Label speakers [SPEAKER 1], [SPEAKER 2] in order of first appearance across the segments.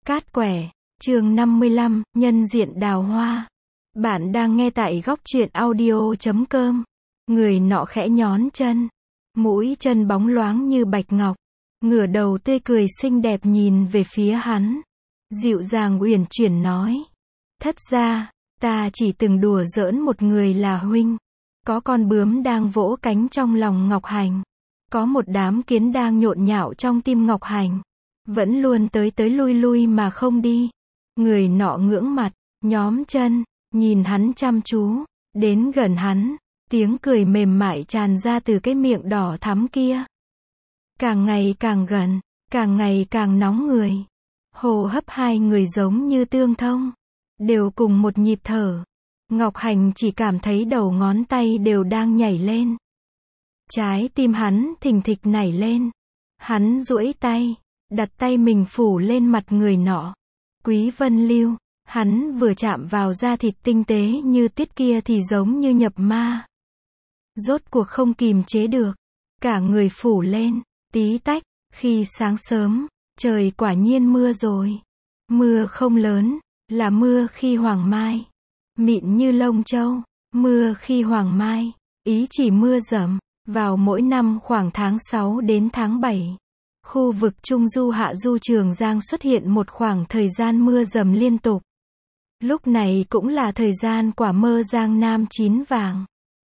[SPEAKER 1] Cát quẻ, chương 55, nhân diện đào hoa. Bạn đang nghe tại góc truyện audio.com. Người nọ khẽ nhón chân. Mũi chân bóng loáng như bạch ngọc. Ngửa đầu tươi cười xinh đẹp nhìn về phía hắn. Dịu dàng uyển chuyển nói. Thất gia, ta chỉ từng đùa giỡn một người là huynh. Có con bướm đang vỗ cánh trong lòng Ngọc Hành. Có một đám kiến đang nhộn nhạo trong tim Ngọc Hành. Vẫn luôn tới tới lui lui mà không đi. Người nọ ngưỡng mặt, nhóm chân, nhìn hắn chăm chú, đến gần hắn, tiếng cười mềm mại tràn ra từ cái miệng đỏ thắm kia. Càng ngày càng gần, càng ngày càng nóng người. Hô hấp hai người giống như tương thông, đều cùng một nhịp thở. Ngọc Hành chỉ cảm thấy đầu ngón tay đều đang nhảy lên. Trái tim hắn thình thịch nảy lên. Hắn duỗi tay, đặt tay mình phủ lên mặt người nọ. Quý Vân Lưu, hắn vừa chạm vào da thịt tinh tế như tuyết kia thì giống như nhập ma. Rốt cuộc không kìm chế được, cả người phủ lên, tí tách, khi sáng sớm, trời quả nhiên mưa rồi. Mưa không lớn, là mưa khi hoàng mai, mịn như lông trâu, mưa khi hoàng mai, ý chỉ mưa rầm, vào mỗi năm khoảng tháng 6 đến tháng 7. Khu vực Trung Du Hạ Du Trường Giang xuất hiện một khoảng thời gian mưa dầm liên tục. Lúc này cũng là thời gian quả mơ Giang Nam chín vàng.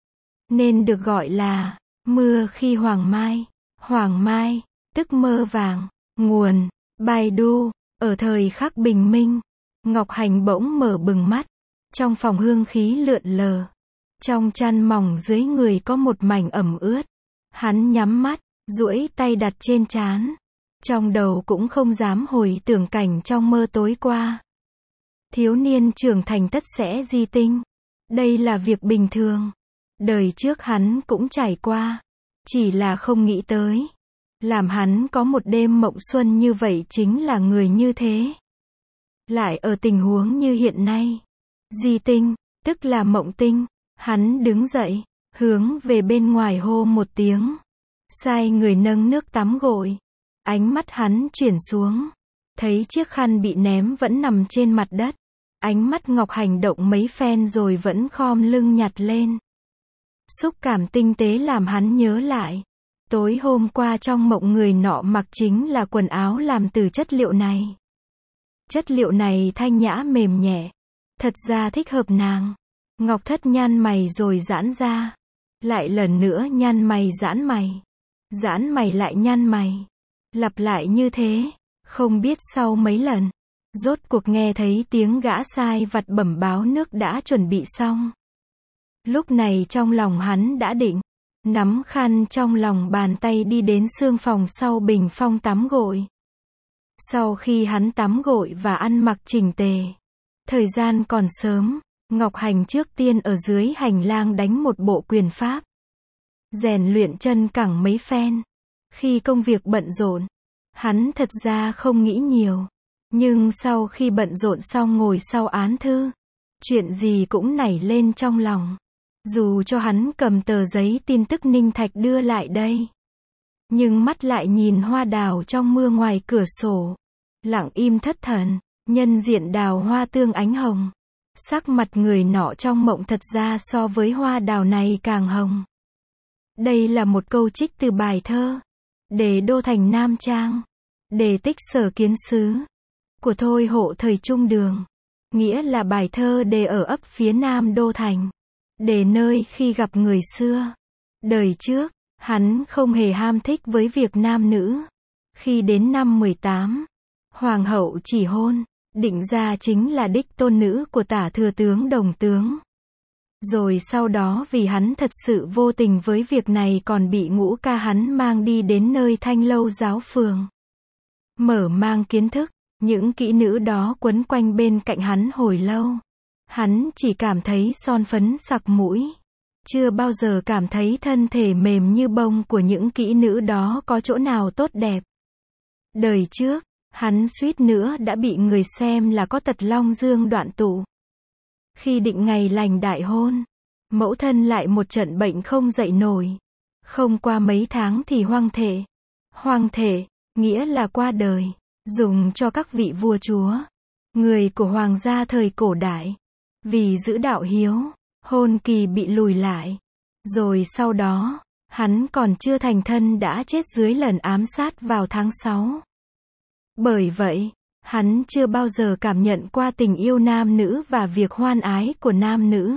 [SPEAKER 1] Nên được gọi là mưa khi hoàng mai. Hoàng mai, tức mơ vàng. Nguồn, Baidu. Ở thời khắc bình minh, Ngọc Hành bỗng mở bừng mắt. Trong phòng hương khí lượn lờ. Trong chăn mỏng dưới người có một mảnh ẩm ướt. Hắn nhắm mắt, duỗi tay đặt trên trán. Trong đầu cũng không dám hồi tưởng cảnh trong mơ tối qua. Thiếu niên trưởng thành tất sẽ di tinh. Đây là việc bình thường. Đời trước hắn cũng trải qua. Chỉ là không nghĩ tới. Làm hắn có một đêm mộng xuân như vậy chính là người như thế. Lại ở tình huống như hiện nay. Di tinh, tức là mộng tinh. Hắn đứng dậy, hướng về bên ngoài hô một tiếng. Sai người nâng nước tắm gội. Ánh mắt hắn chuyển xuống. Thấy chiếc khăn bị ném vẫn nằm trên mặt đất. Ánh mắt Ngọc Hành động mấy phen rồi vẫn khom lưng nhặt lên. Xúc cảm tinh tế làm hắn nhớ lại. Tối hôm qua trong mộng người nọ mặc chính là quần áo làm từ chất liệu này. Chất liệu này thanh nhã mềm nhẹ. Thật ra thích hợp nàng. Ngọc Thất nhăn mày rồi giãn ra. Lại lần nữa nhăn mày giãn mày. Giãn mày lại nhăn mày. Lặp lại như thế. Không biết sau mấy lần. Rốt cuộc nghe thấy tiếng gã sai vặt bẩm báo nước đã chuẩn bị xong. Lúc này trong lòng hắn đã định. Nắm khăn trong lòng bàn tay đi đến xương phòng sau bình phong tắm gội. Sau khi hắn tắm gội và ăn mặc chỉnh tề. Thời gian còn sớm. Ngọc Hành trước tiên ở dưới hành lang đánh một bộ quyền pháp. Rèn luyện chân cẳng mấy phen. Khi công việc bận rộn, hắn thật ra không nghĩ nhiều. Nhưng sau khi bận rộn xong ngồi sau án thư, chuyện gì cũng nảy lên trong lòng. Dù cho hắn cầm tờ giấy tin tức Ninh Thạch đưa lại đây. Nhưng mắt lại nhìn hoa đào trong mưa ngoài cửa sổ. Lặng im thất thần, nhân diện đào hoa tương ánh hồng. Sắc mặt người nọ trong mộng thật ra so với hoa đào này càng hồng. Đây là một câu trích từ bài thơ Đề Đô Thành Nam Trang, Đề Tích Sở Kiến Sứ của Thôi Hộ thời Trung Đường. Nghĩa là bài thơ đề ở ấp phía nam Đô Thành. Đề nơi khi gặp người xưa. Đời trước, hắn không hề ham thích với việc nam nữ. Khi đến năm 18, Hoàng hậu chỉ hôn. Định ra chính là đích tôn nữ của tả thừa tướng Đồng Tướng. Rồi sau đó vì hắn thật sự vô tình với việc này còn bị ngũ ca hắn mang đi đến nơi Thanh Lâu giáo phường. Mở mang kiến thức, những kỹ nữ đó quấn quanh bên cạnh hắn hồi lâu. Hắn chỉ cảm thấy son phấn sặc mũi. Chưa bao giờ cảm thấy thân thể mềm như bông của những kỹ nữ đó có chỗ nào tốt đẹp. Đời trước, hắn suýt nữa đã bị người xem là có tật long dương đoạn tụ. Khi định ngày lành đại hôn, mẫu thân lại một trận bệnh không dậy nổi. Không qua mấy tháng thì hoang thể. Hoang thể, nghĩa là qua đời. dùng cho các vị vua chúa, người của hoàng gia thời cổ đại. Vì giữ đạo hiếu, hôn kỳ bị lùi lại. Rồi sau đó, hắn còn chưa thành thân đã chết dưới lần ám sát vào tháng 6. Bởi vậy, hắn chưa bao giờ cảm nhận qua tình yêu nam nữ và việc hoan ái của nam nữ.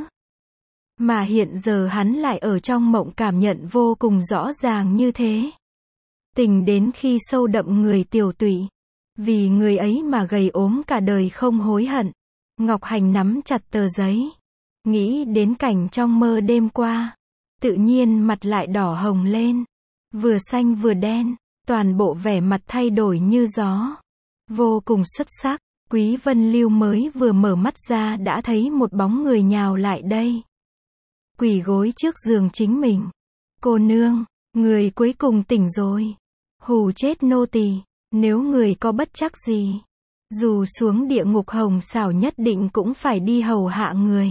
[SPEAKER 1] Mà hiện giờ hắn lại ở trong mộng cảm nhận vô cùng rõ ràng như thế. Tình đến khi sâu đậm người tiểu tụy. Vì người ấy mà gầy ốm cả đời không hối hận. Ngọc Hành nắm chặt tờ giấy. Nghĩ đến cảnh trong mơ đêm qua. Tự nhiên mặt lại đỏ hồng lên. Vừa xanh vừa đen. Toàn bộ vẻ mặt thay đổi như gió. Vô cùng xuất sắc. Quý Vân Lưu mới vừa mở mắt ra đã thấy một bóng người nhào lại đây. Quỳ gối trước giường chính mình. Cô nương, người cuối cùng tỉnh rồi. Hù chết nô tỳ. Nếu người có bất trắc gì, dù xuống địa ngục Hồng Xảo nhất định cũng phải đi hầu hạ người.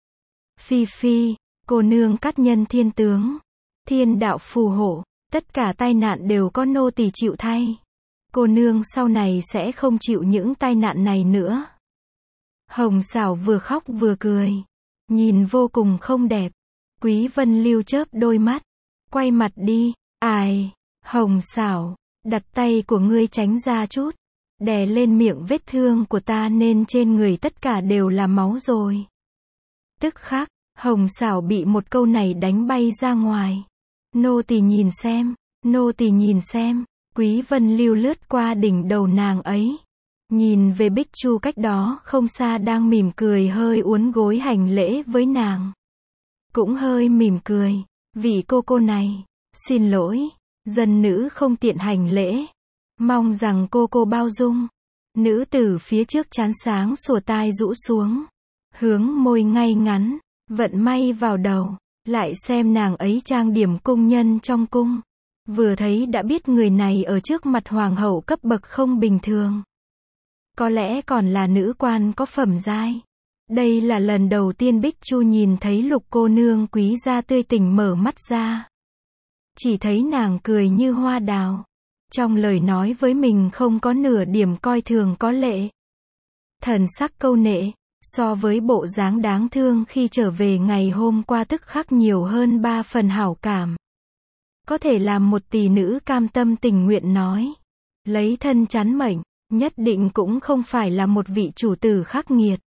[SPEAKER 1] Phi phi, cô nương cát nhân thiên tướng. Thiên đạo phù hộ, tất cả tai nạn đều có nô tỳ chịu thay. Cô nương sau này sẽ không chịu những tai nạn này nữa. Hồng Xảo vừa khóc vừa cười. Nhìn vô cùng không đẹp. Quý Vân Lưu chớp đôi mắt. Quay mặt đi, ai, Hồng Xảo. Đặt tay của ngươi tránh ra chút. Đè lên miệng vết thương của ta nên trên người tất cả đều là máu rồi. Tức khắc, Hồng Xảo bị một câu này đánh bay ra ngoài. Nô tỳ nhìn xem, nô tỳ nhìn xem. Quý Vân Lưu lướt qua đỉnh đầu nàng ấy. Nhìn về Bích Chu cách đó không xa đang mỉm cười hơi uốn gối hành lễ với nàng. Cũng hơi mỉm cười. Vị cô này, xin lỗi. Dân nữ không tiện hành lễ. Mong rằng cô bao dung. Nữ tử phía trước trán sáng sủa tai rũ xuống. Hướng môi ngay ngắn. Vận may vào đầu. Lại xem nàng ấy trang điểm cung nhân trong cung. Vừa thấy đã biết người này ở trước mặt hoàng hậu cấp bậc không bình thường. Có lẽ còn là nữ quan có phẩm giai. Đây là lần đầu tiên Bích Chu nhìn thấy Lục cô nương quý gia tươi tỉnh mở mắt ra. Chỉ thấy nàng cười như hoa đào. Trong lời nói với mình không có nửa điểm coi thường có lệ. Thần sắc câu nệ, so với bộ dáng đáng thương khi trở về ngày hôm qua tức khắc nhiều hơn 3 phần hảo cảm. Có thể làm một tỷ nữ cam tâm tình nguyện nói. Lấy thân chắn mệnh, nhất định cũng không phải là một vị chủ tử khắc nghiệt.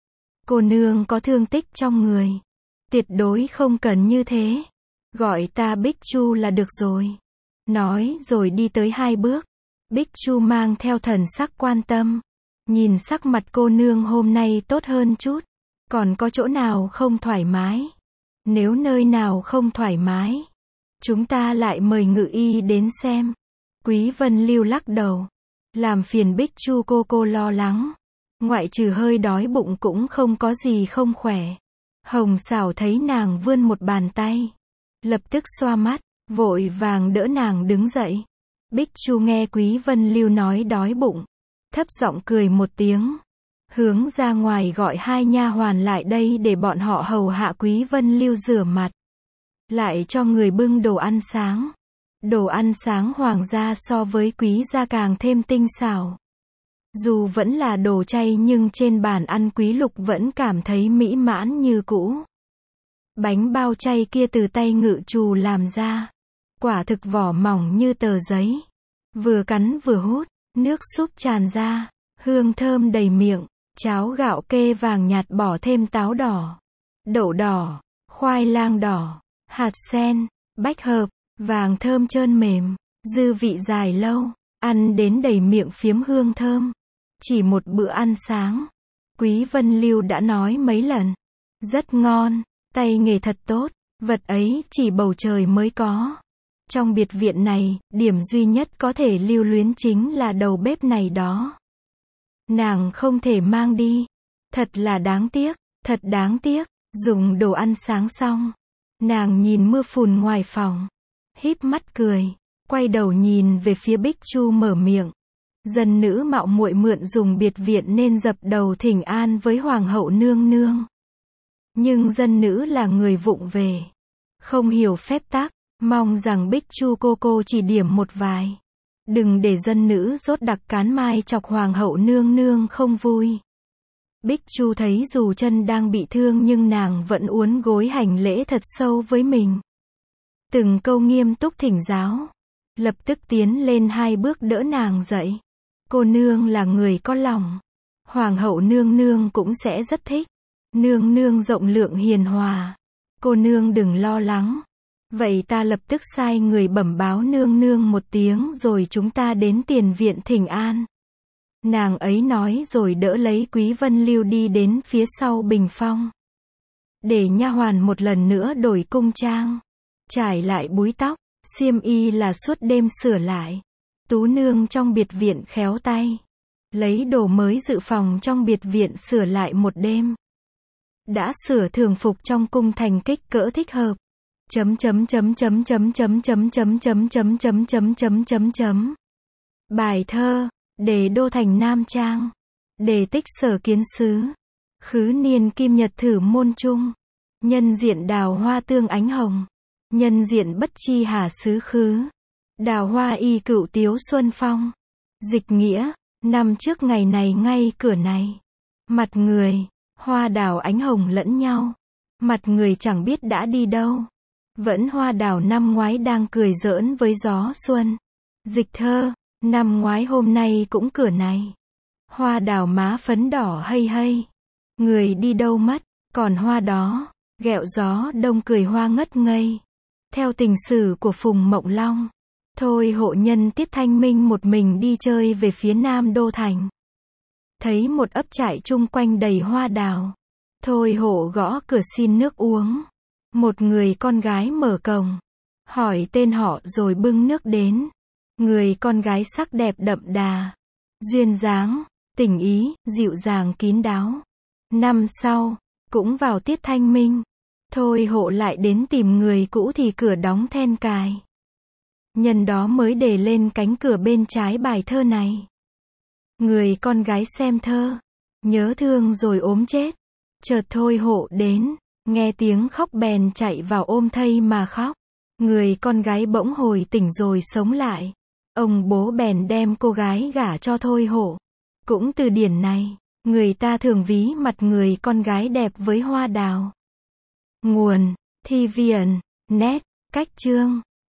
[SPEAKER 1] Cô nương có thương tích trong người. Tuyệt đối không cần như thế. Gọi ta Bích Chu là được rồi. Nói rồi đi tới 2 bước. Bích Chu mang theo thần sắc quan tâm. Nhìn sắc mặt cô nương hôm nay tốt hơn chút. Còn có chỗ nào không thoải mái? Nếu nơi nào không thoải mái, chúng ta lại mời ngự y đến xem. Quý Vân Lưu lắc đầu. Làm phiền Bích Chu cô lo lắng. Ngoại trừ hơi đói bụng cũng không có gì không khỏe. Hồng Xảo thấy nàng vươn một bàn tay. Lập tức xoa mắt, vội vàng đỡ nàng đứng dậy. Bích Chu nghe Quý Vân Lưu nói đói bụng. Thấp giọng cười một tiếng. Hướng ra ngoài gọi 2 nha hoàn lại đây để bọn họ hầu hạ Quý Vân Lưu rửa mặt. Lại cho người bưng đồ ăn sáng. Đồ ăn sáng hoàng gia so với quý gia càng thêm tinh xảo. Dù vẫn là đồ chay nhưng trên bàn ăn Quý Lục vẫn cảm thấy mỹ mãn như cũ. Bánh bao chay kia từ tay ngự trù làm ra. Quả thực vỏ mỏng như tờ giấy. Vừa cắn vừa hút, nước súp tràn ra, hương thơm đầy miệng. Cháo gạo kê vàng nhạt bỏ thêm táo đỏ, đậu đỏ, khoai lang đỏ, hạt sen, bách hợp, vàng thơm trơn mềm, dư vị dài lâu, ăn đến đầy miệng phiếm hương thơm. Chỉ một bữa ăn sáng, Quý Vân Lưu đã nói mấy lần. Rất ngon, tay nghề thật tốt, vật ấy chỉ bầu trời mới có. Trong biệt viện này, điểm duy nhất có thể lưu luyến chính là đầu bếp này đó. Nàng không thể mang đi. Thật là đáng tiếc, thật đáng tiếc. Dùng đồ ăn sáng xong. Nàng nhìn mưa phùn ngoài phòng. Híp mắt cười. Quay đầu nhìn về phía Bích Chu mở miệng. Dân nữ mạo muội mượn dùng biệt viện nên dập đầu thỉnh an với hoàng hậu nương nương. Nhưng dân nữ là người vụng về. Không hiểu phép tắc. Mong rằng Bích Chu cô chỉ điểm một vài. Đừng để dân nữ rốt đặc cán mai chọc hoàng hậu nương nương không vui. Bích Chu thấy dù chân đang bị thương nhưng nàng vẫn uốn gối hành lễ thật sâu với mình. Từng câu nghiêm túc thỉnh giáo. Lập tức tiến lên 2 bước đỡ nàng dậy. Cô nương là người có lòng. Hoàng hậu nương nương cũng sẽ rất thích. Nương nương rộng lượng hiền hòa. Cô nương đừng lo lắng. Vậy ta lập tức sai người bẩm báo nương nương một tiếng rồi chúng ta đến tiền viện thỉnh an. Nàng ấy nói rồi đỡ lấy Quý Vân Lưu đi đến phía sau bình phong. Để nha hoàn một lần nữa đổi cung trang. Trải lại búi tóc, xiêm y là suốt đêm sửa lại. Tú nương trong biệt viện khéo tay. Lấy đồ mới dự phòng trong biệt viện sửa lại một đêm. Đã sửa thường phục trong cung thành kích cỡ thích hợp. Bài thơ, Đề đô thành Nam Trang. Đề tích sở kiến xứ. Khứ niên kim nhật thử môn trung. Nhân diện đào hoa tương ánh hồng. Nhân diện bất chi hà xứ khứ. Đào hoa y cựu tiếu xuân phong. Dịch nghĩa, năm trước ngày này ngay cửa này. Mặt người, hoa đào ánh hồng lẫn nhau. Mặt người chẳng biết đã đi đâu. Vẫn hoa đào năm ngoái đang cười giỡn với gió xuân. Dịch thơ, năm ngoái hôm nay cũng cửa này. Hoa đào má phấn đỏ hây hây. Người đi đâu mất, còn hoa đó, ghẹo gió đông cười hoa ngất ngây. Theo tình sử của Phùng Mộng Long. Thôi hộ nhân Tiết Thanh Minh một mình đi chơi về phía nam đô thành. Thấy một ấp trại chung quanh đầy hoa đào. Thôi hộ gõ cửa xin nước uống. Một người con gái mở cổng. Hỏi tên họ rồi bưng nước đến. Người con gái sắc đẹp đậm đà. Duyên dáng, tình ý, dịu dàng kín đáo. Năm sau, cũng vào tiết thanh minh. Thôi hộ lại đến tìm người cũ thì cửa đóng then cài. Nhân đó mới để lên cánh cửa bên trái bài thơ này. Người con gái xem thơ. Nhớ thương rồi ốm chết. Chợt thôi hộ đến. Nghe tiếng khóc bèn chạy vào ôm thây mà khóc. Người con gái bỗng hồi tỉnh rồi sống lại. Ông bố bèn đem cô gái gả cho thôi hộ. Cũng từ điển này, người ta thường ví mặt người con gái đẹp với hoa đào. Nguồn, Thi Viện, Net, Cách chương.